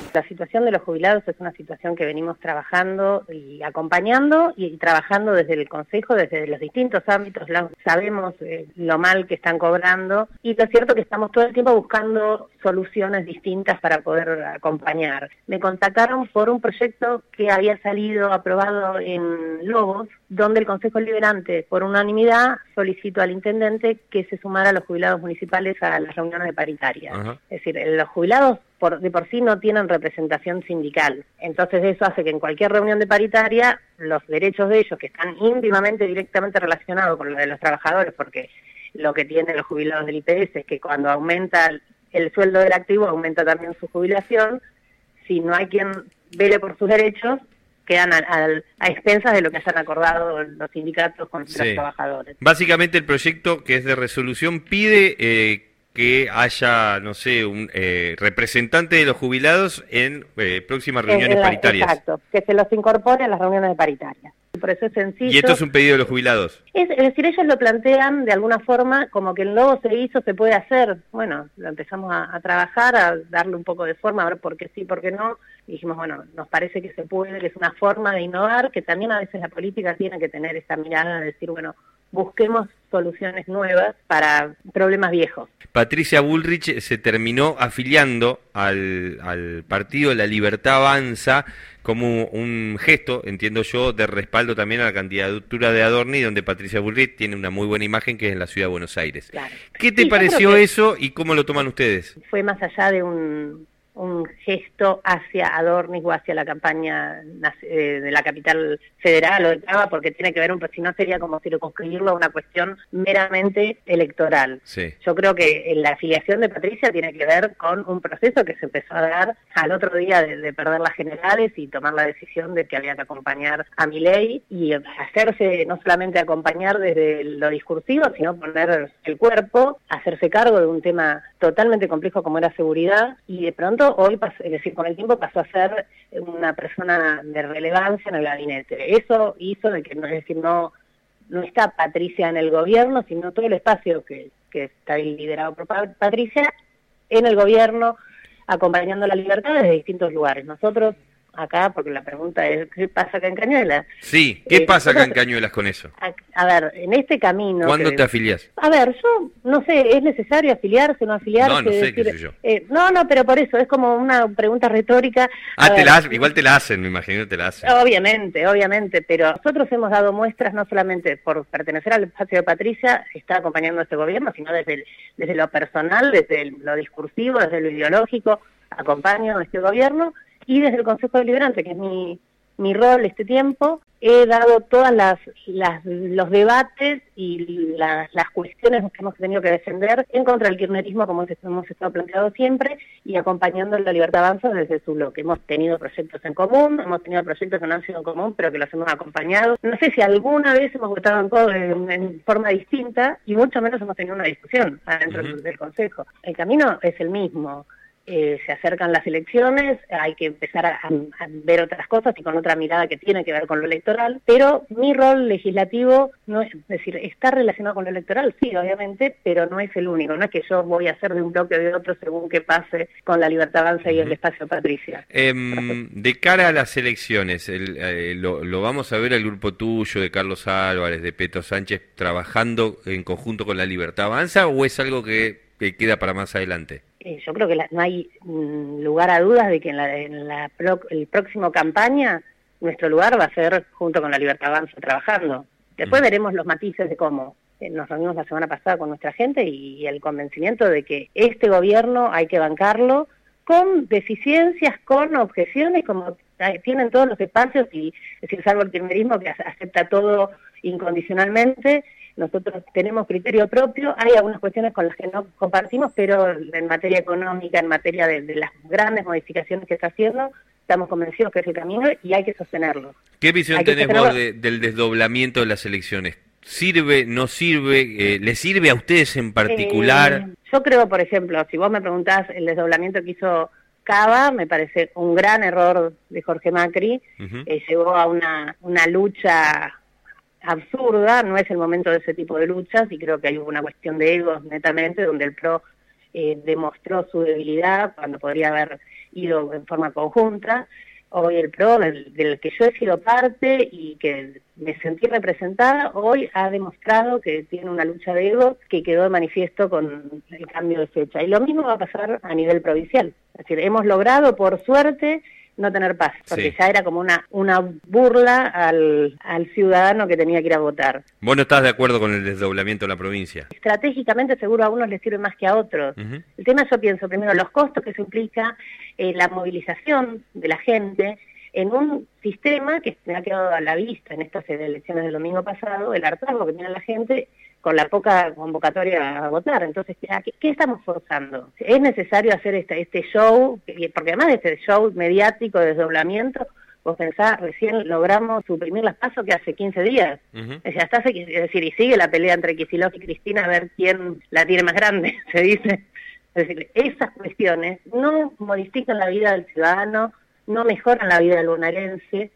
La situación de los jubilados es una situación que venimos trabajando y acompañando y trabajando desde el Consejo, desde los distintos ámbitos. Sabemos lo mal que están cobrando y lo cierto que estamos todo el tiempo buscando soluciones distintas para poder acompañar. Me contactaron por un proyecto que había salido aprobado en Lobos, donde el Consejo Deliberante, por unanimidad, solicitó al intendente que se sumara a los jubilados municipales a las reuniones de paritarias. Es decir, los jubilados de por sí no tienen representación sindical. Entonces eso hace que en cualquier reunión de paritaria los derechos de ellos, que están íntimamente, directamente relacionados con los de los trabajadores, porque lo que tienen los jubilados del IPS es que cuando aumenta el sueldo del activo, aumenta también su jubilación. Si no hay quien vele por sus derechos, quedan a expensas de lo que hayan acordado los sindicatos con los trabajadores. Básicamente el proyecto que es de resolución pide que haya, no sé, un representante de los jubilados en próximas reuniones paritarias. Exacto, que se los incorpore a las reuniones de paritarias. Por eso es sencillo. ¿Y esto es un pedido de los jubilados? Es decir, ellos lo plantean de alguna forma como que el logo se hizo, se puede hacer. Bueno, lo empezamos a trabajar, a darle un poco de forma, a ver por qué sí, por qué no. Y dijimos, bueno, nos parece que se puede, que es una forma de innovar, que también a veces la política tiene que tener esta mirada de decir, bueno, busquemos soluciones nuevas para problemas viejos. Patricia Bullrich se terminó afiliando al partido La Libertad Avanza como un gesto, entiendo yo, de respaldo también a la candidatura de Adorni, donde Patricia Bullrich tiene una muy buena imagen que es en la ciudad de Buenos Aires. Claro. ¿Qué te pareció eso y cómo lo toman ustedes? Fue más allá de un gesto hacia Adorni o hacia la campaña de la capital federal o de Cava, porque tiene que ver, si no sería como circunscribirlo a una cuestión meramente electoral. Sí. Yo creo que la afiliación de Patricia tiene que ver con un proceso que se empezó a dar al otro día de perder las generales y tomar la decisión de que había que acompañar a Milei y hacerse, no solamente acompañar desde lo discursivo, sino poner el cuerpo, hacerse cargo de un tema totalmente complejo como era seguridad, y de pronto hoy, es decir, con el tiempo pasó a ser una persona de relevancia en el gabinete. Eso hizo de que, es decir, no está Patricia en el gobierno, sino todo el espacio que está liderado por Patricia en el gobierno, acompañando la libertad desde distintos lugares. Nosotros acá, porque la pregunta es, ¿qué pasa acá en Cañuelas? Sí, ¿qué pasa acá en Cañuelas con eso? A ver, en este camino... ¿Cuándo te afiliás? A ver, yo no sé, ¿es necesario afiliarse o no afiliarse? No sé, decir, qué sé yo. No, pero por eso, es como una pregunta retórica. Igual te la hacen, me imagino que te la hacen. Obviamente, pero nosotros hemos dado muestras no solamente por pertenecer al espacio de Patricia, está acompañando a este gobierno, sino desde lo personal, desde lo discursivo, desde lo ideológico, acompaño a este gobierno. Y desde el Consejo Deliberante, que es mi rol este tiempo, he dado todas los debates y las cuestiones que hemos tenido que defender en contra del kirchnerismo, como hemos estado planteando siempre, y acompañando a la Libertad Avanza desde su bloque. Hemos tenido proyectos en común, hemos tenido proyectos que no han sido en común, pero que los hemos acompañado. No sé si alguna vez hemos votado en forma distinta, y mucho menos hemos tenido una discusión adentro del Consejo. El camino es el mismo. Se acercan las elecciones, hay que empezar a ver otras cosas y con otra mirada que tiene que ver con lo electoral, pero mi rol legislativo, no es decir, está relacionado con lo electoral, sí, obviamente, pero no es el único, no es que yo voy a hacer de un bloque o de otro según qué pase con la Libertad Avanza y el espacio Patricia. De cara a las elecciones, lo vamos a ver al grupo tuyo, de Carlos Álvarez, de Peto Sánchez, trabajando en conjunto con la Libertad Avanza, o es algo que queda para más adelante? Yo creo que no hay lugar a dudas de que el próximo campaña nuestro lugar va a ser junto con la Libertad Avanza trabajando. Después veremos los matices de cómo. Nos reunimos la semana pasada con nuestra gente y el convencimiento de que este gobierno hay que bancarlo con deficiencias, con objeciones, como tienen todos los espacios, y es decir, salvo el kirchnerismo que acepta todo incondicionalmente. Nosotros tenemos criterio propio, hay algunas cuestiones con las que no compartimos, pero en materia económica, en materia de las grandes modificaciones que está haciendo, estamos convencidos que es el camino y hay que sostenerlo. ¿Qué visión tenés vos del desdoblamiento de las elecciones? ¿Sirve, no sirve? ¿Le sirve a ustedes en particular? Yo creo, por ejemplo, si vos me preguntás el desdoblamiento que hizo Cava, me parece un gran error de Jorge Macri, llevó a una lucha absurda, no es el momento de ese tipo de luchas, y creo que hay una cuestión de egos netamente, donde el PRO demostró su debilidad cuando podría haber ido en forma conjunta. Hoy el PRO, del que yo he sido parte y que me sentí representada, hoy ha demostrado que tiene una lucha de egos que quedó de manifiesto con el cambio de fecha. Y lo mismo va a pasar a nivel provincial. Es decir, hemos logrado, por suerte, no tener paz, porque ya era como una burla al ciudadano que tenía que ir a votar. ¿Vos no estás de acuerdo con el desdoblamiento de la provincia? Estratégicamente seguro a unos les sirve más que a otros. El tema, yo pienso, primero, los costos que se implica, la movilización de la gente en un sistema que me ha quedado a la vista en estas elecciones del domingo pasado, el hartazgo que tiene la gente con la poca convocatoria a votar. Entonces, ¿qué estamos forzando? ¿Es necesario hacer este show? Porque además de este show mediático de desdoblamiento, vos pensás, recién logramos suprimir las PASO que hace 15 días. Es decir, y sigue la pelea entre Kicillof y Cristina a ver quién la tiene más grande, se dice. Es decir, esas cuestiones no modifican la vida del ciudadano, no mejoran la vida del bonaerense.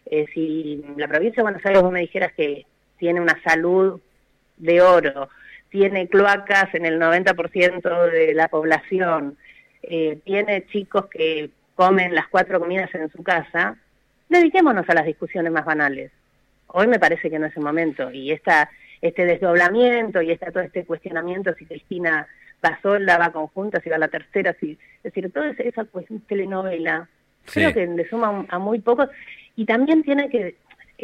Si la provincia de Buenos Aires, vos me dijeras que tiene una salud de oro, tiene cloacas en el 90% de la población, tiene chicos que comen las 4 comidas en su casa, dediquémonos a las discusiones más banales. Hoy me parece que no es el momento, y este desdoblamiento y todo este cuestionamiento, si Cristina va sola, va conjunta, si va a la tercera, es decir, toda esa cuestión telenovela, creo que le suma a muy pocos, y también tiene que,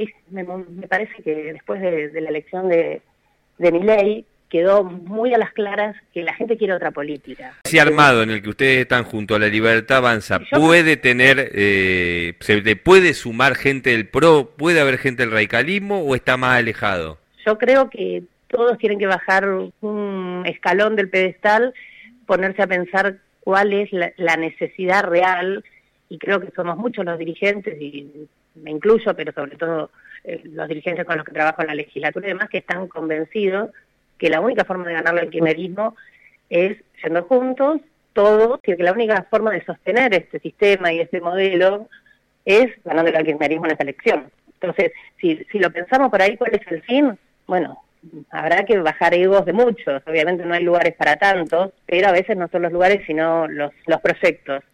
me parece que después de la elección de Milei, quedó muy a las claras que la gente quiere otra política. Ese armado en el que ustedes están junto a la Libertad Avanza, ¿puede tener, se le puede sumar gente del PRO, puede haber gente del radicalismo o está más alejado? Yo creo que todos tienen que bajar un escalón del pedestal, ponerse a pensar cuál es la necesidad real, y creo que somos muchos los dirigentes, y me incluyo, pero sobre todo los dirigentes con los que trabajo en la legislatura y demás, que están convencidos que la única forma de ganarle al kirchnerismo es yendo juntos, todos, y que la única forma de sostener este sistema y este modelo es ganándole al kirchnerismo en esta elección. Entonces, si lo pensamos por ahí, ¿cuál es el fin? Bueno, habrá que bajar egos de muchos, obviamente no hay lugares para tantos, pero a veces no son los lugares sino los proyectos.